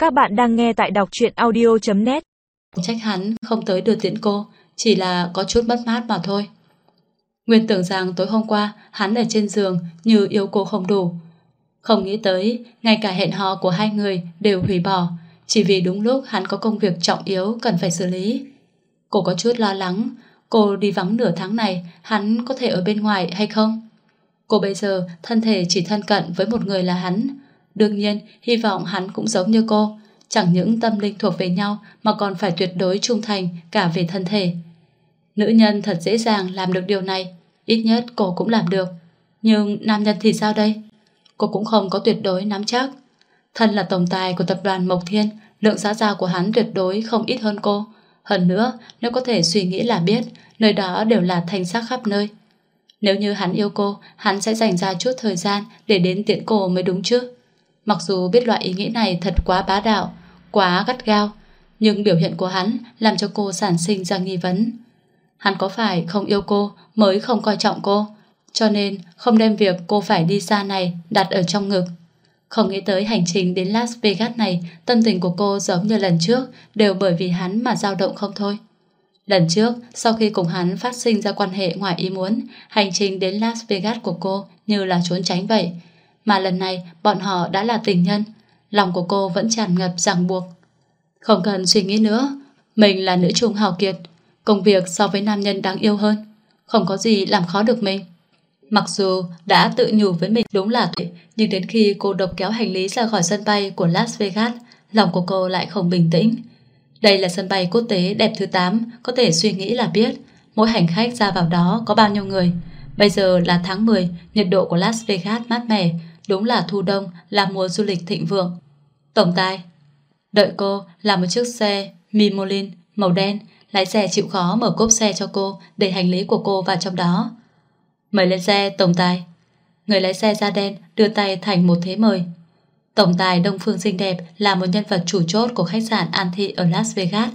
Các bạn đang nghe tại đọc truyện audio.net. Trách hắn không tới đưa tiễn cô, chỉ là có chút mất mát mà thôi. Nguyên tưởng rằng tối hôm qua hắn ở trên giường như yêu cô không đủ. Không nghĩ tới ngay cả hẹn hò của hai người đều hủy bỏ, chỉ vì đúng lúc hắn có công việc trọng yếu cần phải xử lý. Cô có chút lo lắng, cô đi vắng nửa tháng này hắn có thể ở bên ngoài hay không? Cô bây giờ thân thể chỉ thân cận với một người là hắn. Đương nhiên hy vọng hắn cũng giống như cô, chẳng những tâm linh thuộc về nhau mà còn phải tuyệt đối trung thành cả về thân thể. Nữ nhân thật dễ dàng làm được điều này, ít nhất cô cũng làm được. Nhưng nam nhân thì sao đây? Cô cũng không có tuyệt đối nắm chắc. Thân là tổng tài của tập đoàn Mộc Thiên, lượng xã giao của hắn tuyệt đối không ít hơn cô. Hơn nữa, nếu có thể suy nghĩ là biết, nơi đó đều là thanh sắc khắp nơi. Nếu như hắn yêu cô, hắn sẽ dành ra chút thời gian để đến tiễn cô mới đúng chứ. Mặc dù biết loại ý nghĩ này thật quá bá đạo, quá gắt gao, nhưng biểu hiện của hắn làm cho cô sản sinh ra nghi vấn. Hắn có phải không yêu cô mới không coi trọng cô, cho nên không đem việc cô phải đi xa này đặt ở trong ngực. Không nghĩ tới hành trình đến Las Vegas này, tâm tình của cô giống như lần trước đều bởi vì hắn mà dao động không thôi. Lần trước, sau khi cùng hắn phát sinh ra quan hệ ngoài ý muốn, hành trình đến Las Vegas của cô như là trốn tránh vậy. Mà lần này bọn họ đã là tình nhân, lòng của cô vẫn tràn ngập ràng buộc. Không cần suy nghĩ nữa, mình là nữ trung hào kiệt, công việc so với nam nhân đáng yêu hơn, không có gì làm khó được mình. Mặc dù đã tự nhủ với mình đúng là tuyệt, nhưng đến khi cô độc kéo hành lý ra khỏi sân bay của Las Vegas, lòng của cô lại không bình tĩnh. Đây là sân bay quốc tế đẹp thứ 8, có thể suy nghĩ là biết mỗi hành khách ra vào đó có bao nhiêu người. Bây giờ là tháng 10, nhiệt độ của Las Vegas mát mẻ, đúng là thu đông, là mùa du lịch thịnh vượng. Tổng tài đợi cô là một chiếc xe Mimolin màu đen, lái xe chịu khó mở cốp xe cho cô để hành lý của cô vào trong đó. Mời lên xe, tổng tài. Người lái xe da đen đưa tay thành một thế mời. Tổng tài Đông Phương xinh đẹp là một nhân vật chủ chốt của khách sạn An Thị ở Las Vegas.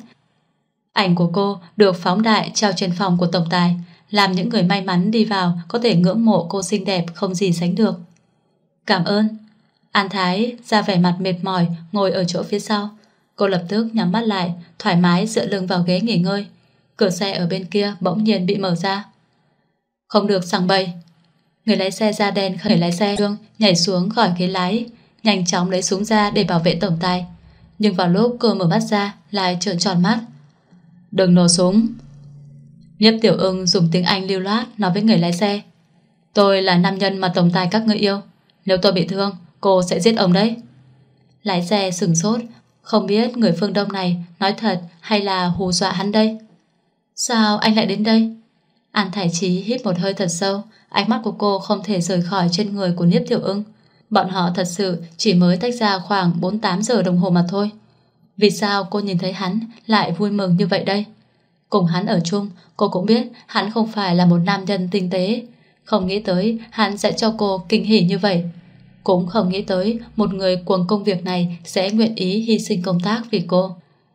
Ảnh của cô được phóng đại treo trên phòng của tổng tài, làm những người may mắn đi vào có thể ngưỡng mộ cô xinh đẹp không gì sánh được. Cảm ơn. An Thái ra vẻ mặt mệt mỏi ngồi ở chỗ phía sau. Cô lập tức nhắm mắt lại, thoải mái dựa lưng vào ghế nghỉ ngơi. Cửa xe ở bên kia bỗng nhiên bị mở ra. Không được sảng bậy. Người lái xe da đen người lái xe Trương nhảy xuống khỏi ghế lái, nhanh chóng lấy súng ra để bảo vệ tổng tài. Nhưng vào lúc cô mở mắt ra lại trợn tròn mắt. Đừng nổ súng. Nhiếp Tiểu Ưng dùng tiếng Anh lưu loát nói với người lái xe. Tôi là nam nhân mà tổng tài các ngươi yêu, nếu tôi bị thương cô sẽ giết ông đấy. Lái xe sửng sốt, không biết người phương Đông này nói thật hay là hù dọa hắn đây. Sao anh lại đến đây? An Thải Chí hít một hơi thật sâu, ánh mắt của cô không thể rời khỏi trên người của Nhiếp Tiểu Ưng. Bọn họ thật sự chỉ mới tách ra khoảng 4-8 giờ đồng hồ mà thôi. Vì sao cô nhìn thấy hắn lại vui mừng như vậy đây? Cùng hắn ở chung, cô cũng biết hắn không phải là một nam nhân tinh tế. Không nghĩ tới hắn sẽ cho cô kinh hỉ như vậy. Cũng không nghĩ tới một người cuồng công việc này sẽ nguyện ý hy sinh công tác vì cô.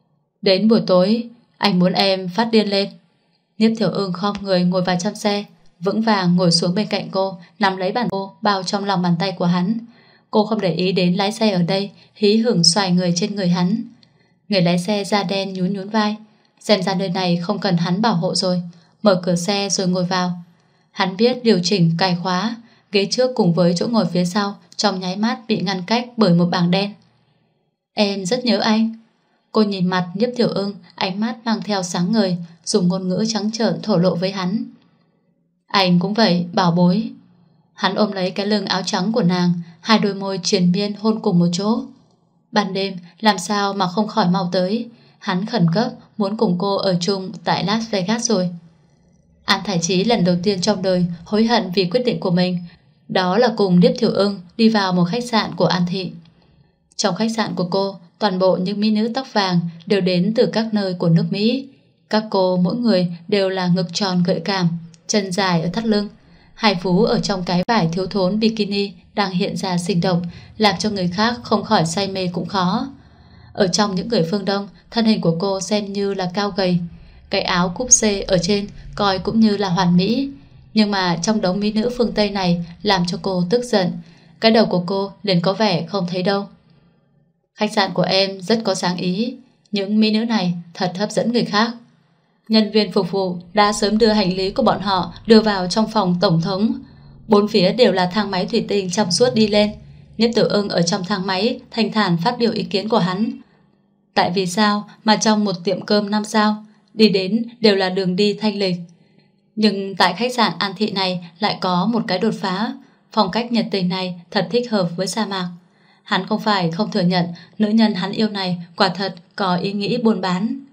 Đến buổi tối, anh muốn em phát điên lên. Nhiếp Tiểu Ưng khom người ngồi vào trong xe, vững vàng ngồi xuống bên cạnh cô, nắm lấy bàn cô bao trong lòng bàn tay của hắn. Cô không để ý đến lái xe ở đây hí hửng xoài người trên người hắn. Người lái xe da đen nhún nhún vai, xem ra nơi này không cần hắn bảo hộ rồi. Mở cửa xe rồi ngồi vào. Hắn biết điều chỉnh cài khóa, ghế trước cùng với chỗ ngồi phía sau trong nháy mắt bị ngăn cách bởi một bảng đen. Em rất nhớ anh. Cô nhìn mặt Nhiếp Tiểu Ưng, ánh mắt mang theo sáng ngời, dùng ngôn ngữ trắng trợn thổ lộ với hắn. Anh cũng vậy, bảo bối. Hắn ôm lấy cái lưng áo trắng của nàng, hai đôi môi triền miên hôn cùng một chỗ. Ban đêm làm sao mà không khỏi mau tới. Hắn khẩn cấp muốn cùng cô ở chung tại Las Vegas rồi. An Thải Chí lần đầu tiên trong đời hối hận vì quyết định của mình, đó là cùng Nhiếp Tiểu Ưng đi vào một khách sạn của An Thị. Trong khách sạn của cô, toàn bộ những mỹ nữ tóc vàng đều đến từ các nơi của nước Mỹ. Các cô mỗi người đều là ngực tròn gợi cảm, chân dài ở thắt lưng, hai vú ở trong cái vải thiếu thốn bikini đang hiện ra sinh động, làm cho người khác không khỏi say mê cũng khó. Ở trong những người phương Đông, thân hình của cô xem như là cao gầy, cái áo cúp xê ở trên coi cũng như là hoàn mỹ. Nhưng mà trong đống mỹ nữ phương Tây này làm cho cô tức giận. Cái đầu của cô liền có vẻ không thấy đâu. Khách sạn của em rất có sáng ý. Những mỹ nữ này thật hấp dẫn người khác. Nhân viên phục vụ đã sớm đưa hành lý của bọn họ đưa vào trong phòng tổng thống. Bốn phía đều là thang máy thủy tinh trong suốt đi lên. Nhiếp Tiểu Ưng ở trong thang máy thanh thản phát biểu ý kiến của hắn. Tại vì sao mà trong một tiệm cơm 5 sao đi đến đều là đường đi thanh lịch, nhưng tại khách sạn An Thị này lại có một cái đột phá. Phong cách nhiệt tình này thật thích hợp với sa mạc. Hắn không phải không thừa nhận nữ nhân hắn yêu này quả thật có ý nghĩ buôn bán.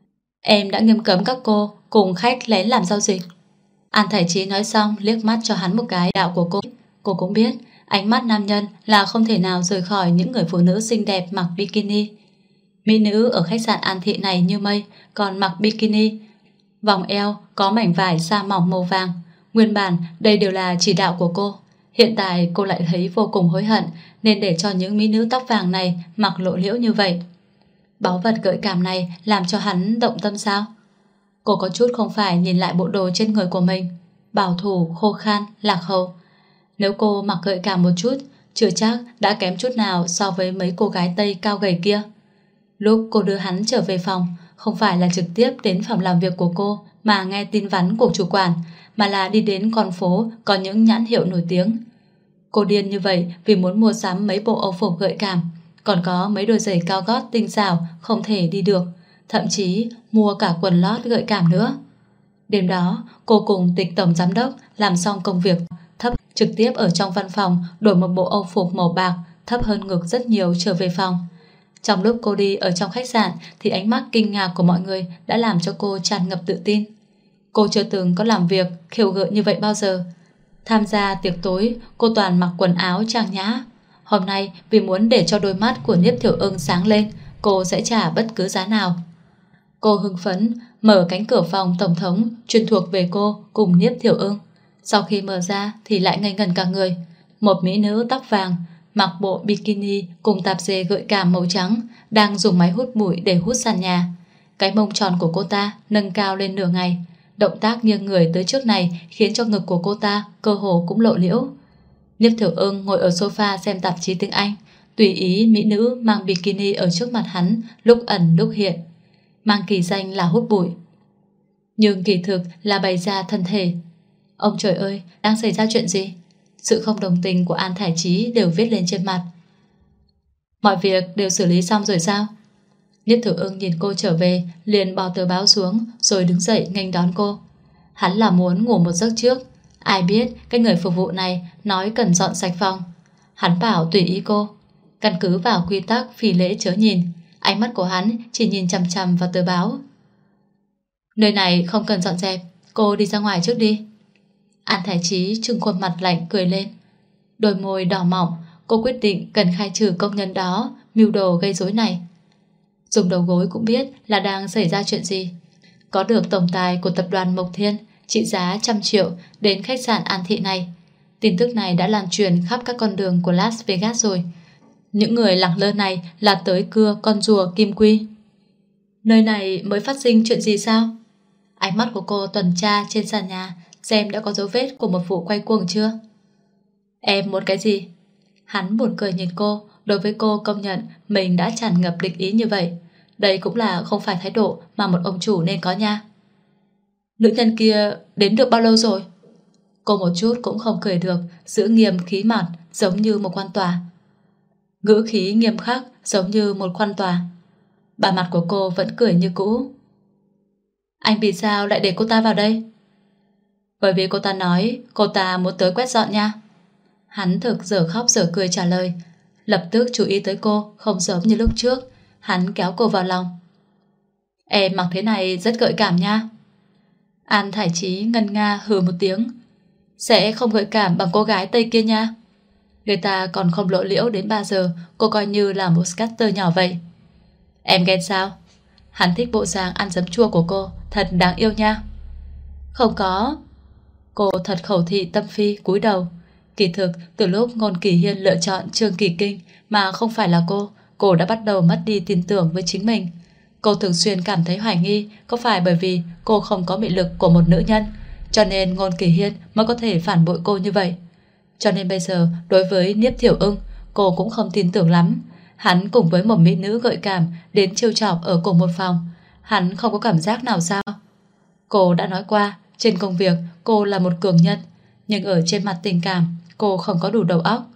Em đã nghiêm cấm các cô cùng khách lén làm giao dịch. An Thải Chí nói xong liếc mắt cho hắn một cái đạo của cô. Cô cũng biết ánh mắt nam nhân là không thể nào rời khỏi những người phụ nữ xinh đẹp mặc bikini. Mỹ nữ ở khách sạn An Thị này như mây, còn mặc bikini. Vòng eo có mảnh vải sa mỏng màu vàng. Nguyên bản đây đều là chỉ đạo của cô. Hiện tại cô lại thấy vô cùng hối hận nên để cho những mỹ nữ tóc vàng này mặc lộ liễu như vậy. Báu vật gợi cảm này làm cho hắn động tâm sao? Cô có chút không phải nhìn lại bộ đồ trên người của mình. Bảo thủ, khô khan, lạc hậu. Nếu cô mặc gợi cảm một chút, chưa chắc đã kém chút nào so với mấy cô gái Tây cao gầy kia. Lúc cô đưa hắn trở về phòng, không phải là trực tiếp đến phòng làm việc của cô mà nghe tin vắn của chủ quản, mà là đi đến con phố có những nhãn hiệu nổi tiếng. Cô điên như vậy vì muốn mua sắm mấy bộ âu phục gợi cảm, còn có mấy đôi giày cao gót tinh xảo không thể đi được, thậm chí mua cả quần lót gợi cảm nữa. Đêm đó, cô cùng Tịch tổng giám đốc làm xong công việc thấp, trực tiếp ở trong văn phòng đổi một bộ âu phục màu bạc thấp hơn ngực rất nhiều trở về phòng. Trong lúc cô đi ở trong khách sạn thì ánh mắt kinh ngạc của mọi người đã làm cho cô tràn ngập tự tin. Cô chưa từng có làm việc khiêu gợi như vậy bao giờ. Tham gia tiệc tối, cô toàn mặc quần áo trang nhã. Hôm nay vì muốn để cho đôi mắt của Nhiếp Thiểu Ưng sáng lên, cô sẽ trả bất cứ giá nào. Cô hưng phấn mở cánh cửa phòng tổng thống chuyên thuộc về cô cùng Nhiếp Thiểu Ưng. Sau khi mở ra thì lại ngây ngẩn cả người. Một mỹ nữ tóc vàng mặc bộ bikini cùng tạp dề gợi cảm màu trắng đang dùng máy hút bụi để hút sàn nhà. Cái mông tròn của cô ta nâng cao lên nửa ngày. Động tác nghiêng người tới trước này khiến cho ngực của cô ta cơ hồ cũng lộ liễu. Nhiếp Thiểu Ưng ngồi ở sofa xem tạp chí tiếng Anh, tùy ý mỹ nữ mang bikini ở trước mặt hắn lúc ẩn lúc hiện, mang kỳ danh là hút bụi, nhưng kỳ thực là bày ra thân thể. Ông trời ơi, đang xảy ra chuyện gì? Sự không đồng tình của An Thải Chí đều viết lên trên mặt. Mọi việc đều xử lý xong rồi sao? Nhiếp Thiểu Ưng nhìn cô trở về liền bỏ tờ báo xuống rồi đứng dậy nghênh đón cô. Hắn là muốn ngủ một giấc trước. Ai biết cái người phục vụ này nói cần dọn sạch phòng. Hắn bảo tùy ý cô. Căn cứ vào quy tắc phi lễ chớ nhìn, ánh mắt của hắn chỉ nhìn chằm chằm vào tờ báo. Nơi này không cần dọn dẹp, cô đi ra ngoài trước đi. An Thái Chí trừng khuôn mặt lạnh cười lên. Đôi môi đỏ mỏng. Cô quyết định cần khai trừ công nhân đó mưu đồ gây rối này. Dùng đầu gối cũng biết là đang xảy ra chuyện gì. Có được tổng tài của tập đoàn Mộc Thiên trị giá 100 triệu đến khách sạn An Thị này. Tin tức này đã lan truyền khắp các con đường của Las Vegas rồi. Những người lẳng lơ này là tới cưa con rùa Kim Quy. Nơi này mới phát sinh chuyện gì sao? Ánh mắt của cô tuần tra trên sàn nhà xem đã có dấu vết của một vụ quay cuồng chưa. Em muốn cái gì? Hắn buồn cười nhìn cô. Đối với cô công nhận mình đã tràn ngập địch ý như vậy. Đây cũng là không phải thái độ mà một ông chủ nên có nha. Nữ nhân kia đến được bao lâu rồi? Cô một chút cũng không cười được, giữ nghiêm khí mặt giống như một quan tòa. Ngữ khí nghiêm khắc giống như một quan tòa. Bà mặt của cô vẫn cười như cũ. Anh vì sao lại để cô ta vào đây? Bởi vì cô ta nói cô ta muốn tới quét dọn nha. Hắn thực dở khóc dở cười trả lời. Lập tức chú ý tới cô, không giống như lúc trước. Hắn kéo cô vào lòng. Em mặc thế này rất gợi cảm nha. An Thải Chí ngân nga hừ một tiếng. Sẽ không gợi cảm bằng cô gái Tây kia nha. Người ta còn không lộ liễu đến 3 giờ. Cô coi như là một scatter nhỏ vậy. Em ghen sao? Hắn thích bộ dạng ăn giấm chua của cô. Thật đáng yêu nha. Không có. Cô thật khẩu thị tâm phi cúi đầu. Kỳ thực từ lúc Ngôn Kỳ Hiên lựa chọn Trương Kỳ Kinh mà không phải là cô đã bắt đầu mất đi tin tưởng với chính mình. Cô thường xuyên cảm thấy hoài nghi có phải bởi vì cô không có mị lực của một nữ nhân, cho nên Ngôn Kỳ Hiên mới có thể phản bội cô như vậy. Cho nên bây giờ đối với Nhiếp Thiểu Ưng cô cũng không tin tưởng lắm. Hắn cùng với một mỹ nữ gợi cảm đến trêu chọc ở cùng một phòng. Hắn không có cảm giác nào sao? Cô đã nói qua, trên công việc cô là một cường nhân, nhưng ở trên mặt tình cảm cô không có đủ đầu óc.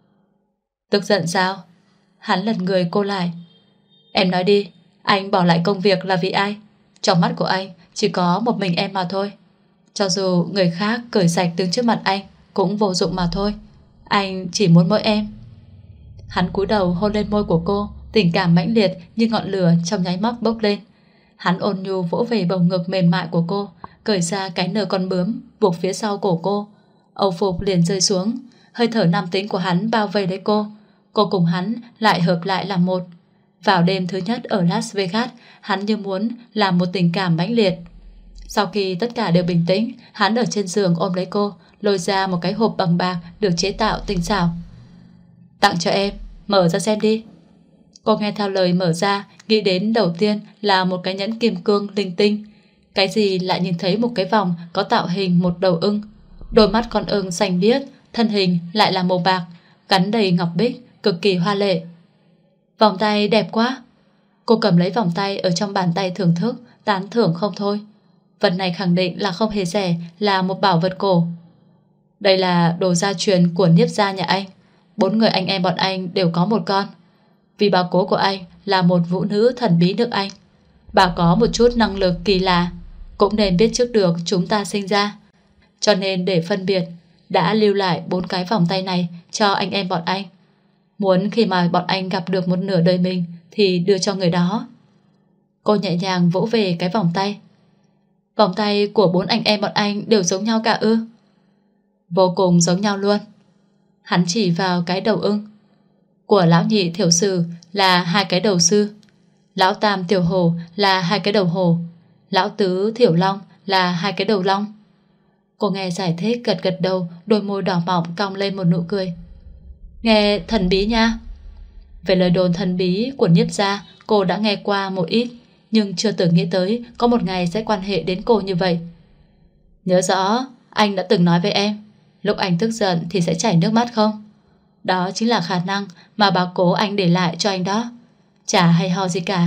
Tức giận sao? Hắn lật người cô lại. Em nói đi, anh bỏ lại công việc là vì ai? Trong mắt của anh chỉ có một mình em mà thôi. Cho dù người khác cởi sạch đứng trước mặt anh cũng vô dụng mà thôi. Anh chỉ muốn mỗi em. Hắn cúi đầu hôn lên môi của cô, tình cảm mãnh liệt như ngọn lửa trong nháy mắt bốc lên. Hắn ôn nhu vỗ về bầu ngực mềm mại của cô, cởi ra cái nơ con bướm buộc phía sau cổ cô. Âu phục liền rơi xuống, hơi thở nam tính của hắn bao vây lấy cô. Cô cùng hắn lại hợp lại làm một. Vào đêm thứ nhất ở Las Vegas, hắn như muốn làm một tình cảm mãnh liệt. Sau khi tất cả đều bình tĩnh, hắn ở trên giường ôm lấy cô, lôi ra một cái hộp bằng bạc được chế tạo tinh xảo. Tặng cho em, mở ra xem đi. Cô nghe theo lời mở ra, nghĩ đến đầu tiên là một cái nhẫn kim cương linh tinh. Cái gì lại nhìn thấy một cái vòng có tạo hình một đầu ưng. Đôi mắt con ưng xanh biếc, thân hình lại là màu bạc, gắn đầy ngọc bích, cực kỳ hoa lệ. Vòng tay đẹp quá. Cô cầm lấy vòng tay ở trong bàn tay thưởng thức, tán thưởng không thôi. Vật này khẳng định là không hề rẻ, là một bảo vật cổ. Đây là đồ gia truyền của Niếp gia nhà anh. 4 người anh em bọn anh đều có một con. Vì bà cố của anh là một vũ nữ thần bí nước Anh. Bà có một chút năng lực kỳ lạ, cũng nên biết trước được chúng ta sinh ra. Cho nên để phân biệt, đã lưu lại 4 cái vòng tay này cho anh em bọn anh. Muốn khi mà bọn anh gặp được một nửa đời mình thì đưa cho người đó. Cô nhẹ nhàng vỗ về cái vòng tay. Vòng tay của 4 anh em bọn anh đều giống nhau cả ư? Vô cùng giống nhau luôn. Hắn chỉ vào cái đầu ưng. Của lão nhị thiểu sử là 2 cái đầu sư, lão tam tiểu hổ là 2 cái đầu hổ, lão tứ thiểu long là 2 cái đầu long. Cô nghe giải thích gật gật đầu, đôi môi đỏ mọng cong lên một nụ cười. Nghe thần bí nha. Về lời đồn thần bí của Niếp gia, cô đã nghe qua một ít, nhưng chưa từng nghĩ tới có một ngày sẽ quan hệ đến cô như vậy. Nhớ rõ, anh đã từng nói với em, lúc anh tức giận thì sẽ chảy nước mắt không? Đó chính là khả năng mà bà cố anh để lại cho anh đó. Chả hay ho gì cả.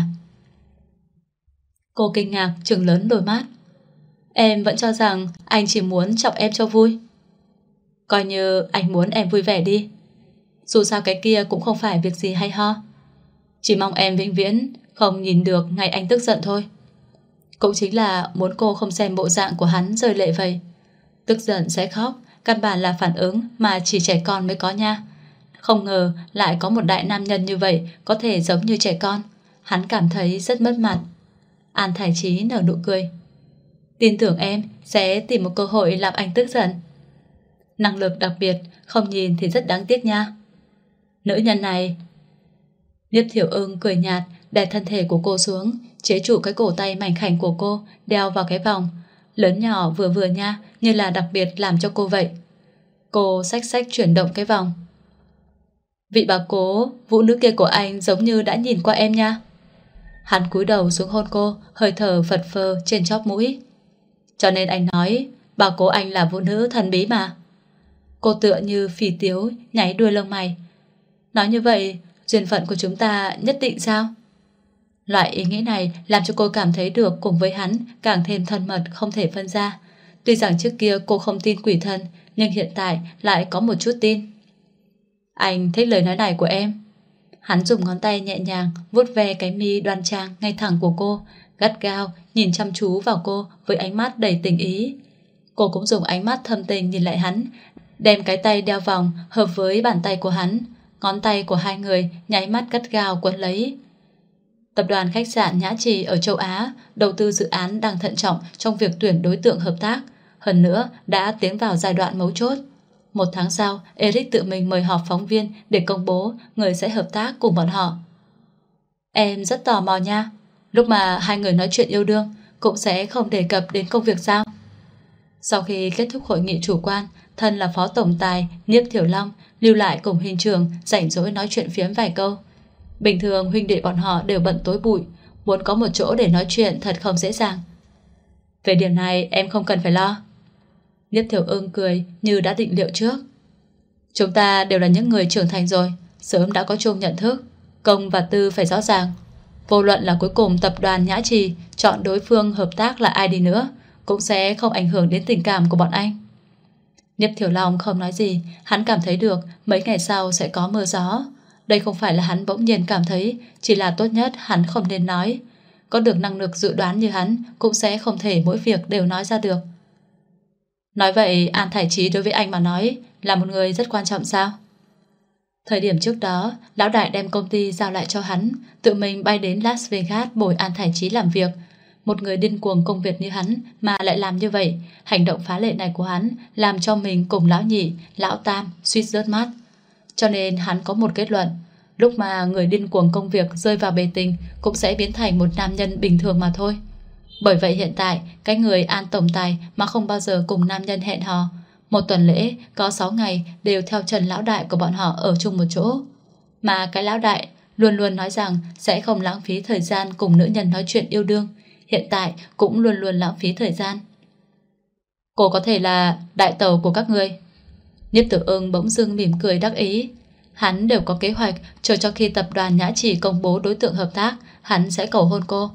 Cô kinh ngạc trừng lớn đôi mắt. Em vẫn cho rằng anh chỉ muốn chọc em cho vui. Coi như anh muốn em vui vẻ đi. Dù sao cái kia cũng không phải việc gì hay ho. Chỉ mong em vĩnh viễn không nhìn được ngày anh tức giận thôi. Cũng chính là muốn cô không xem bộ dạng của hắn rơi lệ vậy. Tức giận sẽ khóc, căn bản là phản ứng mà chỉ trẻ con mới có nha. Không ngờ lại có một đại nam nhân như vậy có thể giống như trẻ con. Hắn cảm thấy rất mất mặt. An Thái Chí nở nụ cười. Tin tưởng em sẽ tìm một cơ hội làm anh tức giận. Năng lực đặc biệt, không nhìn thì rất đáng tiếc nha. Nữ nhân này. Niếp Thiểu Ưng cười nhạt, đè thân thể của cô xuống, chế trụ cái cổ tay mảnh khảnh của cô, đeo vào cái vòng. Lớn nhỏ vừa vừa nha, như là đặc biệt làm cho cô vậy. Cô xách xách chuyển động cái vòng. Vị bà cố, vũ nữ kia của anh giống như đã nhìn qua em nha. Hắn cúi đầu xuống hôn cô, hơi thở phật phơ trên chóp mũi. Cho nên anh nói bà cố anh là vũ nữ thần bí mà. Cô tựa như phì tiếu nháy đuôi lông mày. Nói như vậy duyên phận của chúng ta nhất định sao? Loại ý nghĩ này làm cho cô cảm thấy được cùng với hắn càng thêm thân mật không thể phân ra. Tuy rằng trước kia cô không tin quỷ thần, nhưng hiện tại lại có một chút tin. Anh thích lời nói này của em. Hắn dùng ngón tay nhẹ nhàng vuốt ve cái mi đoan trang ngay thẳng của cô, gắt gao nhìn chăm chú vào cô với ánh mắt đầy tình ý. Cô cũng dùng ánh mắt thâm tình nhìn lại hắn, đem cái tay đeo vòng hợp với bàn tay của hắn. Ngón tay của hai người nháy mắt gắt gao quấn lấy. Tập đoàn khách sạn Nhã Trì ở châu Á đầu tư dự án đang thận trọng trong việc tuyển đối tượng hợp tác. Hơn nữa đã tiến vào giai đoạn mấu chốt. 1 tháng sau, Eric tự mình mời họp phóng viên để công bố người sẽ hợp tác cùng bọn họ. Em rất tò mò nha. Lúc mà hai người nói chuyện yêu đương cũng sẽ không đề cập đến công việc sao? Sau khi kết thúc hội nghị chủ quan, thân là phó tổng tài Niếp Thiểu Long lưu lại cùng hình trường rảnh rỗi nói chuyện phiếm vài câu. Bình thường huynh đệ bọn họ đều bận tối bụi, muốn có một chỗ để nói chuyện thật không dễ dàng. Về điểm này em không cần phải lo. Niếp Thiểu Ưng cười như đã định liệu trước. Chúng ta đều là những người trưởng thành rồi, sớm đã có chung nhận thức, Công và tư phải rõ ràng. Vô luận là cuối cùng tập đoàn Nhã Trì chọn đối phương hợp tác là ai đi nữa, cũng sẽ không ảnh hưởng đến tình cảm của bọn anh. Nhiếp Thiểu Long không nói gì. Hắn cảm thấy được mấy ngày sau sẽ có mưa gió. Đây không phải là hắn bỗng nhiên cảm thấy, chỉ là tốt nhất hắn không nên nói. Có được năng lực dự đoán như hắn cũng sẽ không thể mỗi việc đều nói ra được. Nói vậy An Thải Chí đối với anh mà nói là một người rất quan trọng sao? Thời điểm trước đó, lão đại đem công ty giao lại cho hắn, tự mình bay đến Las Vegas bồi An Thải Chí làm việc. Một người điên cuồng công việc như hắn mà lại làm như vậy, hành động phá lệ này của hắn làm cho mình cùng lão nhị, lão tam suýt rớt mắt. Cho nên hắn có một kết luận, lúc mà người điên cuồng công việc rơi vào bề tình cũng sẽ biến thành một nam nhân bình thường mà thôi. Bởi vậy hiện tại, cái người An tổng tài mà không bao giờ cùng nam nhân hẹn hò, một tuần lễ có 6 ngày đều theo Trần lão đại của bọn họ ở chung một chỗ. Mà cái lão đại luôn luôn nói rằng sẽ không lãng phí thời gian cùng nữ nhân nói chuyện yêu đương, hiện tại cũng luôn luôn lãng phí thời gian. Cô có thể là đại tàu của các người. Nhiếp Tử Ưng bỗng dưng mỉm cười đắc ý. Hắn đều có kế hoạch, chờ cho khi tập đoàn Nhã Trì công bố đối tượng hợp tác, hắn sẽ cầu hôn cô.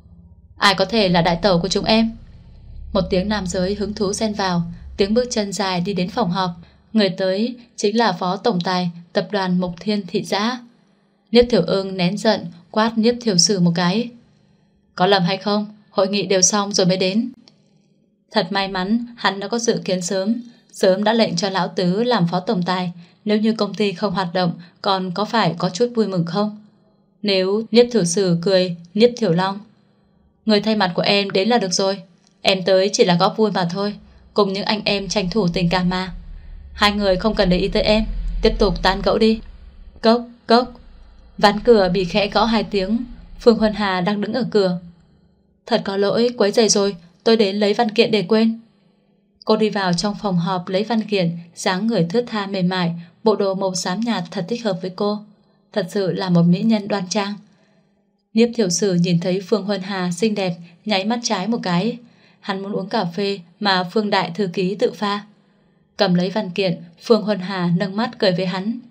Ai có thể là đại tàu của chúng em? Một tiếng nam giới hứng thú xen vào, tiếng bước chân dài đi đến phòng họp. Người tới chính là phó tổng tài tập đoàn Mộc Thiên Thị Giã. Nhiếp Thiểu Ưng nén giận quát Nhiếp Thiểu Sử một cái. Có lầm hay không? Hội nghị đều xong rồi mới đến. Thật may mắn hắn đã có dự kiến sớm đã lệnh cho lão tứ làm phó tổng tài. Nếu như công ty không hoạt động, còn có phải có chút vui mừng không? Nếu Nhiếp Thiểu Sử cười Nhiếp Thiểu Long, người thay mặt của em đến là được rồi. Em tới chỉ là góp vui mà thôi, cùng những anh em tranh thủ tình cảm mà. Hai người không cần để ý tới em, tiếp tục tán gẫu đi. Cốc, cốc. Ván cửa bị khẽ gõ 2 tiếng. Phương Huân Hà đang đứng ở cửa. Thật có lỗi, quấy rầy rồi, tôi đến lấy văn kiện để quên. Cô đi vào trong phòng họp lấy văn kiện, dáng người thướt tha mềm mại, bộ đồ màu xám nhạt thật thích hợp với cô. Thật sự là một mỹ nhân đoan trang. Nhiếp Thiểu Sử nhìn thấy Phương Huân Hà xinh đẹp, nháy mắt trái một cái. Hắn muốn uống cà phê mà Phương đại thư ký tự pha. Cầm lấy văn kiện, Phương Huân Hà nâng mắt cười với hắn.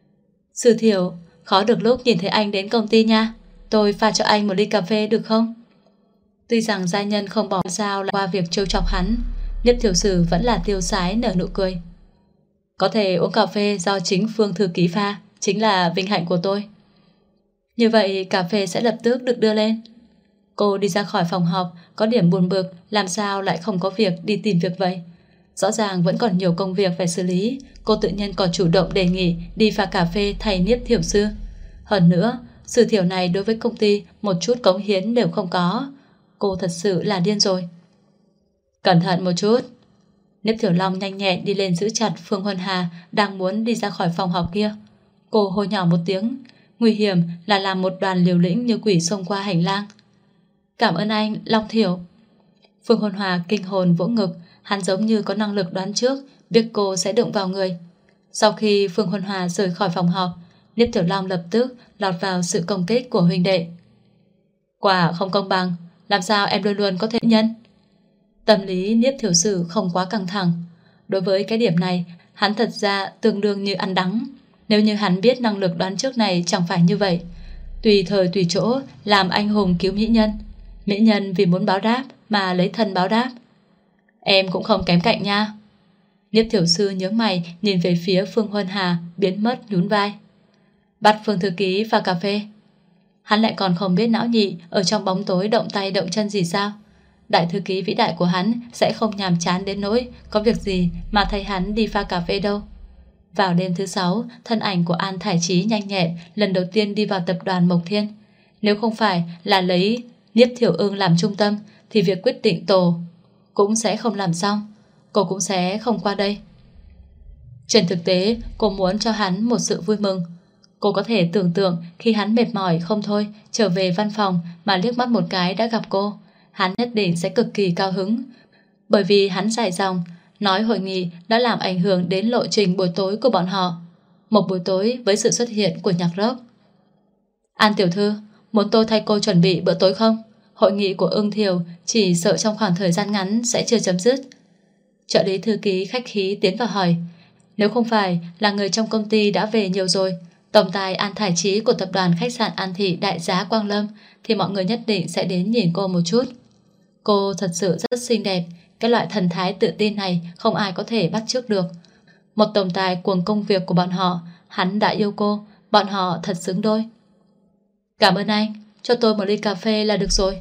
Sư Thiểu, khó được lúc nhìn thấy anh đến công ty nha. Tôi pha cho anh một ly cà phê được không? Tuy rằng gia nhân không bỏ sao lại qua việc trêu chọc hắn, Nhiếp Thiểu Sử vẫn là tiêu sái nở nụ cười. Có thể uống cà phê do chính Phương thư ký pha, chính là vinh hạnh của tôi. Như vậy cà phê sẽ lập tức được đưa lên. Cô đi ra khỏi phòng họp, có điểm buồn bực, làm sao lại không có việc đi tìm việc vậy? Rõ ràng vẫn còn nhiều công việc phải xử lý. Cô tự nhiên còn chủ động đề nghị đi pha cà phê thay Nhiếp Thiểu Sư. Hơn nữa, Sư Thiểu này đối với công ty một chút cống hiến đều không có. Cô thật sự là điên rồi. Cẩn thận một chút. Nhiếp Thiểu Long nhanh nhẹn đi lên giữ chặt Phương Huân Hà đang muốn đi ra khỏi phòng họp kia. Cô hô nhỏ một tiếng. Nguy hiểm là làm một đoàn liều lĩnh như quỷ xông qua hành lang. Cảm ơn anh, Long Thiểu. Phương Huân Hà kinh hồn vỗ ngực. Hắn giống như có năng lực đoán trước, biết cô sẽ đụng vào người. Sau khi Phương Huân Hà rời khỏi phòng họp, Nhiếp Thiểu Long lập tức lọt vào sự công kích của huynh đệ. Quả không công bằng, làm sao em luôn luôn có thể nhân? Tâm lý Nhiếp Thiểu Sử không quá căng thẳng. Đối với cái điểm này, hắn thật ra tương đương như ăn đắng. Nếu như hắn biết năng lực đoán trước này chẳng phải như vậy, tùy thời tùy chỗ làm anh hùng cứu mỹ nhân. Mỹ nhân vì muốn báo đáp mà lấy thân báo đáp. Em cũng không kém cạnh nha. Nhiếp Thiểu Sư nhớ mày nhìn về phía Phương Huân Hà, biến mất nhún vai. Bắt Phương thư ký pha cà phê. Hắn lại còn không biết não nhị ở trong bóng tối động tay động chân gì sao? Đại thư ký vĩ đại của hắn sẽ không nhàm chán đến nỗi có việc gì mà thay hắn đi pha cà phê đâu. Vào đêm thứ 6, thân ảnh của An Thải Chí nhanh nhẹn lần đầu tiên đi vào tập đoàn Mộc Thiên. Nếu không phải là lấy Nhiếp Thiểu Ưng làm trung tâm thì việc quyết định tổ cũng sẽ không làm xong. Cô cũng sẽ không qua đây. Trên thực tế, cô muốn cho hắn một sự vui mừng. Cô có thể tưởng tượng khi hắn mệt mỏi không thôi trở về văn phòng mà liếc mắt một cái đã gặp cô, hắn nhất định sẽ cực kỳ cao hứng. Bởi vì hắn dài dòng nói hội nghị đã làm ảnh hưởng đến lộ trình buổi tối của bọn họ. Một buổi tối với sự xuất hiện của nhạc rock. An tiểu thư, muốn tôi thay cô chuẩn bị bữa tối không? Hội nghị của Ưng Thiều chỉ sợ trong khoảng thời gian ngắn sẽ chưa chấm dứt. Trợ lý thư ký khách khí tiến vào hỏi. Nếu không phải là người trong công ty đã về nhiều rồi, tổng tài An Thải Chí của tập đoàn khách sạn An Thị Đại Giá Quang Lâm thì mọi người nhất định sẽ đến nhìn cô một chút. Cô thật sự rất xinh đẹp, cái loại thần thái tự tin này không ai có thể bắt chước được. Một tổng tài cuồng công việc của bọn họ, hắn đã yêu cô, bọn họ thật xứng đôi. Cảm ơn anh, cho tôi một ly cà phê là được rồi.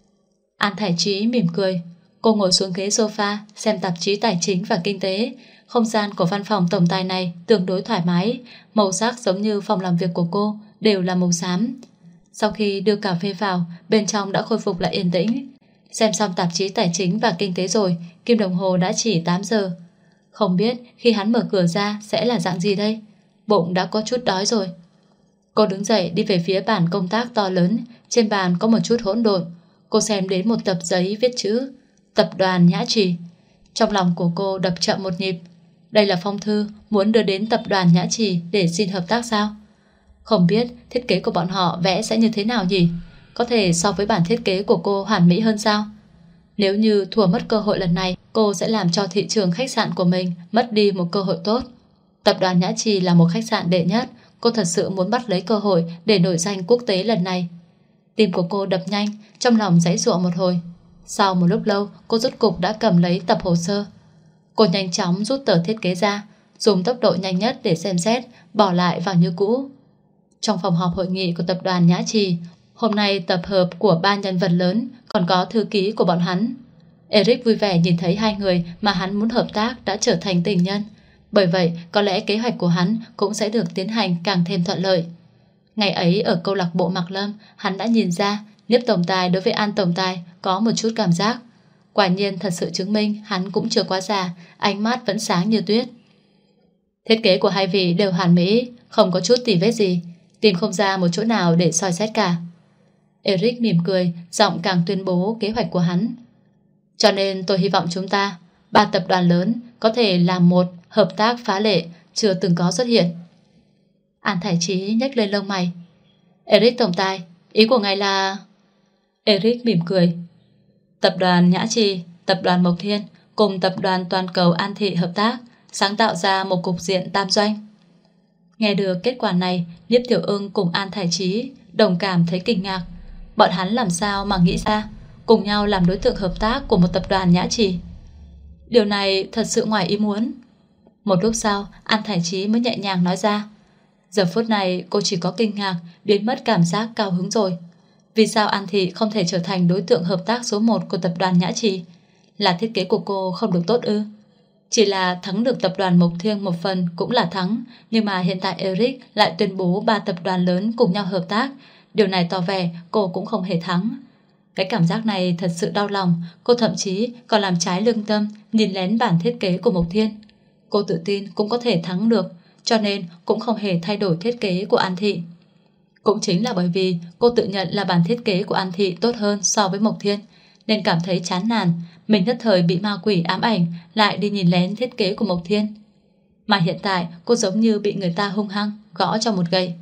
An Thải Chí mỉm cười. Cô ngồi xuống ghế sofa xem tạp chí tài chính và kinh tế. Không gian của văn phòng tổng tài này tương đối thoải mái, màu sắc giống như phòng làm việc của cô đều là màu xám. Sau khi đưa cà phê vào, bên trong đã khôi phục lại yên tĩnh. Xem xong tạp chí tài chính và kinh tế rồi, kim đồng hồ đã chỉ 8 giờ. Không biết khi hắn mở cửa ra sẽ là dạng gì đây. Bụng đã có chút đói rồi. Cô đứng dậy đi về phía bàn công tác to lớn. Trên bàn có một chút hỗn độn. Cô xem đến một tập giấy viết chữ Tập đoàn Nhã Trì. Trong lòng của cô đập chậm một nhịp. Đây là phong thư muốn đưa đến tập đoàn Nhã Trì để xin hợp tác sao? Không biết thiết kế của bọn họ vẽ sẽ như thế nào nhỉ? Có thể so với bản thiết kế của cô hoàn mỹ hơn sao? Nếu như thua mất cơ hội lần này, cô sẽ làm cho thị trường khách sạn của mình mất đi một cơ hội tốt. Tập đoàn Nhã Trì là một khách sạn đệ nhất. Cô thật sự muốn bắt lấy cơ hội để nổi danh quốc tế lần này. Tim của cô đập nhanh, trong lòng giãy giụa một hồi. Sau một lúc lâu, cô rốt cục đã cầm lấy tập hồ sơ. Cô nhanh chóng rút tờ thiết kế ra, dùng tốc độ nhanh nhất để xem xét, bỏ lại vào như cũ. Trong phòng họp hội nghị của tập đoàn Nhã Trì, hôm nay tập hợp của 3 nhân vật lớn, còn có thư ký của bọn hắn. Eric vui vẻ nhìn thấy hai người mà hắn muốn hợp tác đã trở thành tình nhân. Bởi vậy, có lẽ kế hoạch của hắn cũng sẽ được tiến hành càng thêm thuận lợi. Ngày ấy ở câu lạc bộ Mạc Lâm, hắn đã nhìn ra Nhiếp tổng tài đối với An tổng tài có một chút cảm giác. Quả nhiên thật sự chứng minh hắn cũng chưa quá già, ánh mắt vẫn sáng như tuyết. Thiết kế của hai vị đều hoàn mỹ, không có chút tì vết gì, tìm không ra một chỗ nào để soi xét cả. Eric mỉm cười, giọng càng tuyên bố kế hoạch của hắn. Cho nên tôi hy vọng chúng ta, 3 tập đoàn lớn, có thể làm một hợp tác phá lệ chưa từng có xuất hiện. An Thải Chí nhếch lên lông mày. Eric tổng tài, ý của ngài là... Eric mỉm cười. Tập đoàn Nhã Trì, tập đoàn Mộc Thiên cùng tập đoàn toàn cầu An Thị hợp tác, sáng tạo ra một cục diện tam doanh. Nghe được kết quả này, Nhiếp Tiểu Ưng cùng An Thải Chí đồng cảm thấy kinh ngạc. Bọn hắn làm sao mà nghĩ ra cùng nhau làm đối tượng hợp tác của một tập đoàn Nhã Trì. Điều này thật sự ngoài ý muốn. Một lúc sau, An Thải Chí mới nhẹ nhàng nói ra. Giờ phút này cô chỉ có kinh ngạc, biến mất cảm giác cao hứng rồi. Vì sao An Thị không thể trở thành đối tượng hợp tác số 1 của tập đoàn Nhã Trì? Là thiết kế của cô không được tốt ư? Chỉ là thắng được tập đoàn Mộc Thiên một phần cũng là thắng, nhưng mà hiện tại Eric lại tuyên bố 3 tập đoàn lớn cùng nhau hợp tác. Điều này tỏ vẻ cô cũng không hề thắng. Cái cảm giác này thật sự đau lòng. Cô thậm chí còn làm trái lương tâm, nhìn lén bản thiết kế của Mộc Thiên. Cô tự tin cũng có thể thắng được, cho nên cũng không hề thay đổi thiết kế của An Thị. Cũng chính là bởi vì cô tự nhận là bản thiết kế của An Thị tốt hơn so với Mộc Thiên, nên cảm thấy chán nản. Mình nhất thời bị ma quỷ ám ảnh, lại đi nhìn lén thiết kế của Mộc Thiên. Mà hiện tại cô giống như bị người ta hung hăng gõ cho một gậy.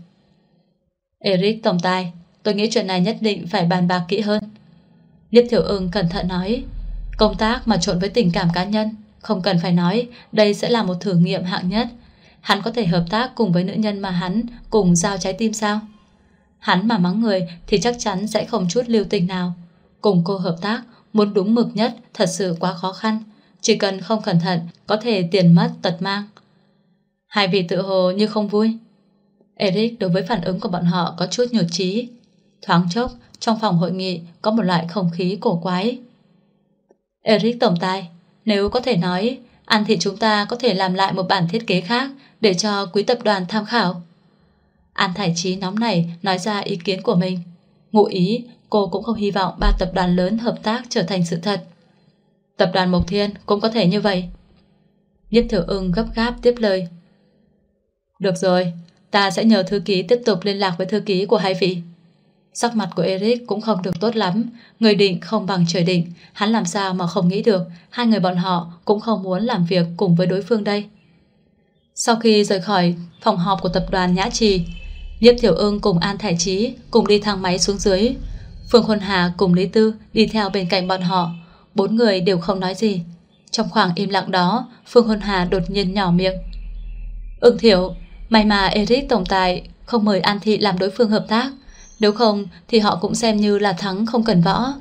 Eric tổng tài, tôi nghĩ chuyện này nhất định phải bàn bạc kỹ hơn. Nhiếp Thiểu Ưng cẩn thận nói. Công tác mà trộn với tình cảm cá nhân, không cần phải nói, đây sẽ là một thử nghiệm hạng nhất. Hắn có thể hợp tác cùng với nữ nhân mà hắn cùng giao trái tim sao? Hắn mà mắng người thì chắc chắn sẽ không chút lưu tình nào. Cùng cô hợp tác, muốn đúng mực nhất thật sự quá khó khăn. Chỉ cần không cẩn thận, có thể tiền mất tật mang. Hai vị tự hồ như không vui. Eric đối với phản ứng của bọn họ có chút nhụt chí. Thoáng chốc, trong phòng hội nghị có một loại không khí cổ quái. Eric tổng tài, nếu có thể nói, An Thị chúng ta có thể làm lại một bản thiết kế khác để cho quý tập đoàn tham khảo. An Thải Chí nóng này nói ra ý kiến của mình. Ngụ ý, cô cũng không hy vọng 3 tập đoàn lớn hợp tác trở thành sự thật. Tập đoàn Mộc Thiên cũng có thể như vậy. Nhiếp Thiểu Ưng gấp gáp tiếp lời. Được rồi, ta sẽ nhờ thư ký tiếp tục liên lạc với thư ký của hai vị. Sắc mặt của Eric cũng không được tốt lắm. Người định không bằng trời định. Hắn làm sao mà không nghĩ được hai người bọn họ cũng không muốn làm việc cùng với đối phương đây. Sau khi rời khỏi phòng họp của tập đoàn Nhã Trì, Nhiếp Thiểu Ưng cùng An Thải Chí cùng đi thang máy xuống dưới. Phương Khuôn Hà cùng Lý Tư đi theo bên cạnh bọn họ. 4 người đều không nói gì. Trong khoảng im lặng đó, Phương Khuôn Hà đột nhiên nhỏ miệng. Ưng Thiểu, may mà Eric tổng tài không mời An Thị làm đối phương hợp tác. Nếu không thì họ cũng xem như là thắng không cần võ.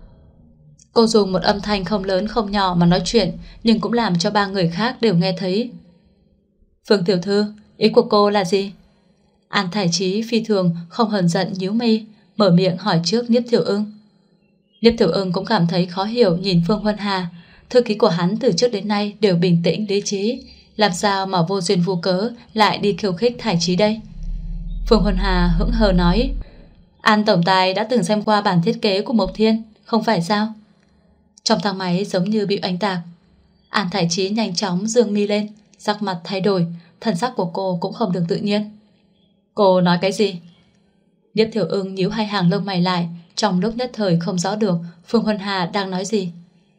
Cô dùng một âm thanh không lớn không nhỏ mà nói chuyện, nhưng cũng làm cho 3 người khác đều nghe thấy. Phương tiểu thư, ý của cô là gì? An Thải Chí phi thường không hờn giận nhíu mi, mở miệng hỏi trước Niếp Tiểu Ưng. Niếp Tiểu Ưng cũng cảm thấy khó hiểu nhìn Phương Huân Hà. Thư ký của hắn từ trước đến nay đều bình tĩnh lý trí, làm sao mà vô duyên vô cớ lại đi khiêu khích Thải Chí đây? Phương Huân Hà hững hờ nói, An tổng tài đã từng xem qua bản thiết kế của Mộc Thiên, không phải sao? Trong thang máy giống như bị oanh tạc. An Thải Chí nhanh chóng dương mi lên, sắc mặt thay đổi, thần sắc của cô cũng không được tự nhiên. Cô nói cái gì? Niếp Tiểu Ưng nhíu hai hàng lông mày lại, trong lúc nhất thời không rõ được Phương Huân Hà đang nói gì.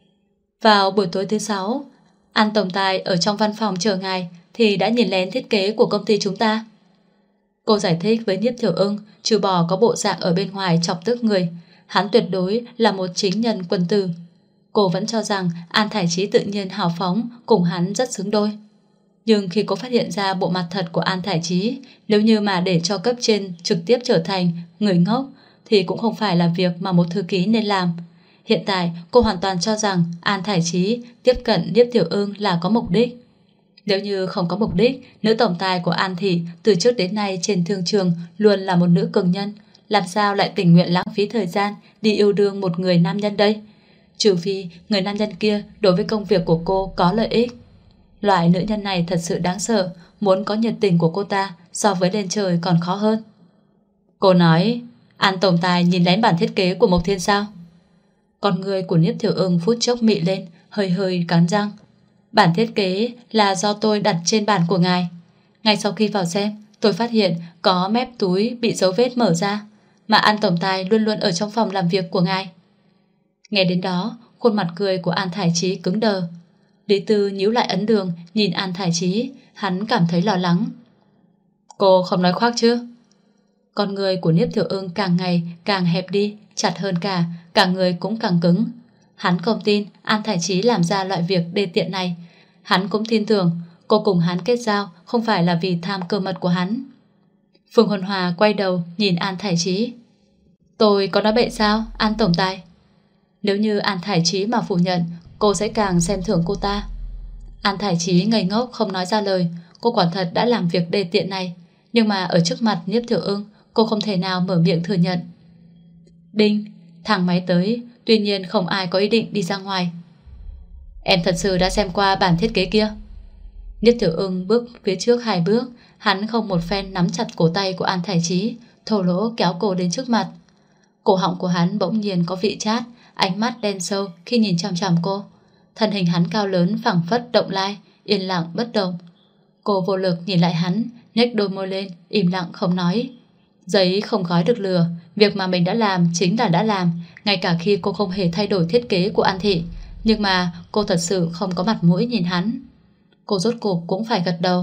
Vào buổi tối thứ 6, An tổng tài ở trong văn phòng chờ ngài thì đã nhìn lén thiết kế của công ty chúng ta. Cô giải thích với Niếp Tiểu Ưng, trừ bỏ có bộ dạng ở bên ngoài chọc tức người, hắn tuyệt đối là một chính nhân quân tử. Cô vẫn cho rằng An Thải Chí tự nhiên hào phóng cùng hắn rất xứng đôi. Nhưng khi cô phát hiện ra bộ mặt thật của An Thải Chí, nếu như mà để cho cấp trên trực tiếp trở thành người ngốc thì cũng không phải là việc mà một thư ký nên làm. Hiện tại cô hoàn toàn cho rằng An Thải Chí tiếp cận Niếp Tiểu Ưng là có mục đích. Nếu như không có mục đích, nữ tổng tài của An Thị từ trước đến nay trên thương trường luôn là một nữ cường nhân, làm sao lại tình nguyện lãng phí thời gian đi yêu đương một người nam nhân đây? Trừ phi người nam nhân kia đối với công việc của cô có lợi ích. Loại nữ nhân này thật sự đáng sợ, muốn có nhiệt tình của cô ta so với lên trời còn khó hơn. Cô nói, An tổng tài nhìn lén bản thiết kế của Mộc Thiên sao? Con người của Niếp Tiểu Ưng phút chốc mị lên, hơi hơi cắn răng. Bản thiết kế là do tôi đặt trên bàn của ngài. Ngay sau khi vào xem, tôi phát hiện có mép túi bị dấu vết mở ra, mà An tổng tài luôn luôn ở trong phòng làm việc của ngài. Nghe đến đó, khuôn mặt cười của An Thải Chí cứng đờ. Lý Tư nhíu lại ấn đường, nhìn An Thải Chí, hắn cảm thấy lo lắng. Cô không nói khoác chứ? Con người của Niếp Tiểu Ưng càng ngày càng hẹp đi, chặt hơn cả người cũng càng cứng. Hắn không tin An Thải Chí làm ra loại việc đê tiện này. Hắn cũng tin tưởng cô cùng hắn kết giao không phải là vì tham cơ mật của hắn. Phương Huân Hòa quay đầu nhìn An Thải Chí. Tôi có nói bậy sao, An tổng tài? Nếu như An Thải Chí mà phủ nhận, cô sẽ càng xem thường cô ta. An Thải Chí ngây ngốc không nói ra lời. Cô quả thật đã làm việc đê tiện này, nhưng mà ở trước mặt Niếp Tiểu Ưng, cô không thể nào mở miệng thừa nhận. Đinh, thang máy tới, tuy nhiên không ai có ý định đi ra ngoài. Em thật sự đã xem qua bản thiết kế kia? Niếp Tiểu Ưng bước phía trước 2 bước, hắn không một phen nắm chặt cổ tay của An Thải Chí, thô lỗ kéo cô đến trước mặt. Cổ họng của hắn bỗng nhiên có vị chát, ánh mắt đen sâu khi nhìn chằm chằm cô. Thân hình hắn cao lớn phảng phất động lai, yên lặng bất động. Cô vô lực nhìn lại hắn, nhếch đôi môi lên, im lặng không nói. Giấy không gói được lửa, việc mà mình đã làm chính là đã làm, ngay cả khi cô không hề thay đổi thiết kế của An Thị. Nhưng mà cô thật sự không có mặt mũi nhìn hắn. Cô rốt cuộc cũng phải gật đầu.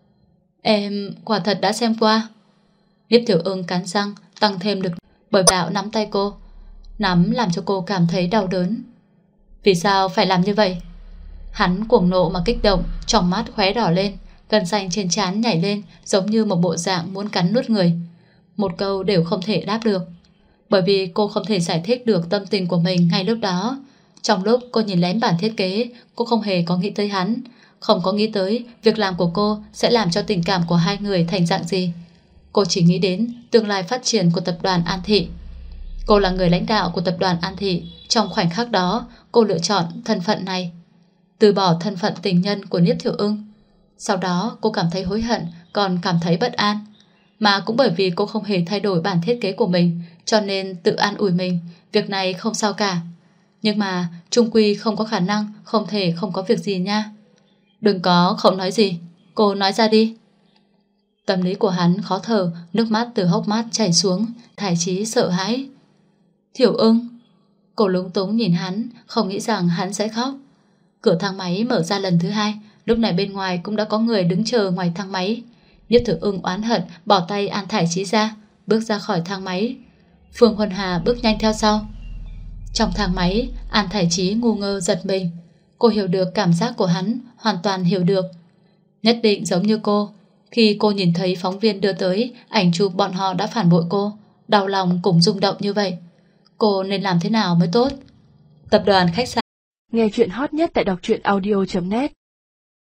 Em quả thật đã xem qua. Niếp Tiểu Ưng cắn răng, tăng thêm lực bởi đạo nắm tay cô. Nắm làm cho cô cảm thấy đau đớn. Vì sao phải làm như vậy? Hắn cuồng nộ mà kích động, trong mắt khóe đỏ lên, gân xanh trên trán nhảy lên, giống như một bộ dạng muốn cắn nuốt người. Một câu đều không thể đáp được, bởi vì cô không thể giải thích được tâm tình của mình ngay lúc đó. Trong lúc cô nhìn lén bản thiết kế, cô không hề có nghĩ tới hắn, không có nghĩ tới việc làm của cô sẽ làm cho tình cảm của hai người thành dạng gì. Cô chỉ nghĩ đến tương lai phát triển của tập đoàn An Thị. Cô là người lãnh đạo của tập đoàn An Thị. Trong khoảnh khắc đó, cô lựa chọn thân phận này, từ bỏ thân phận tình nhân của Niếp Tiểu Ưng. Sau đó cô cảm thấy hối hận, còn cảm thấy bất an. Mà cũng bởi vì cô không hề thay đổi bản thiết kế của mình, cho nên tự an ủi mình, việc này không sao cả. Nhưng mà chung quy không có khả năng, không thể không có việc gì nha. Đừng có không nói gì, cô nói ra đi. Tâm lý của hắn khó thở, nước mắt từ hốc mắt chảy xuống. Thải Chí sợ hãi. Tiểu Ưng. Cô lúng túng nhìn hắn, không nghĩ rằng hắn sẽ khóc. Cửa thang máy mở ra lần thứ 2. Lúc này bên ngoài cũng đã có người đứng chờ ngoài thang máy. Niếp Tiểu Ưng oán hận bỏ tay An Thải Chí ra, bước ra khỏi thang máy. Phương Huân Hà bước nhanh theo sau. Trong thang máy, An Thải Chí ngu ngơ giật mình. Cô hiểu được cảm giác của hắn, hoàn toàn hiểu được. Nhất định giống như cô, Khi cô nhìn thấy phóng viên đưa tới ảnh chụp bọn họ đã phản bội cô, đau lòng cùng rung động như vậy, cô nên làm thế nào mới tốt? Tập đoàn khách sạn. Nghe chuyện hot nhất tại đọc truyện audio.net.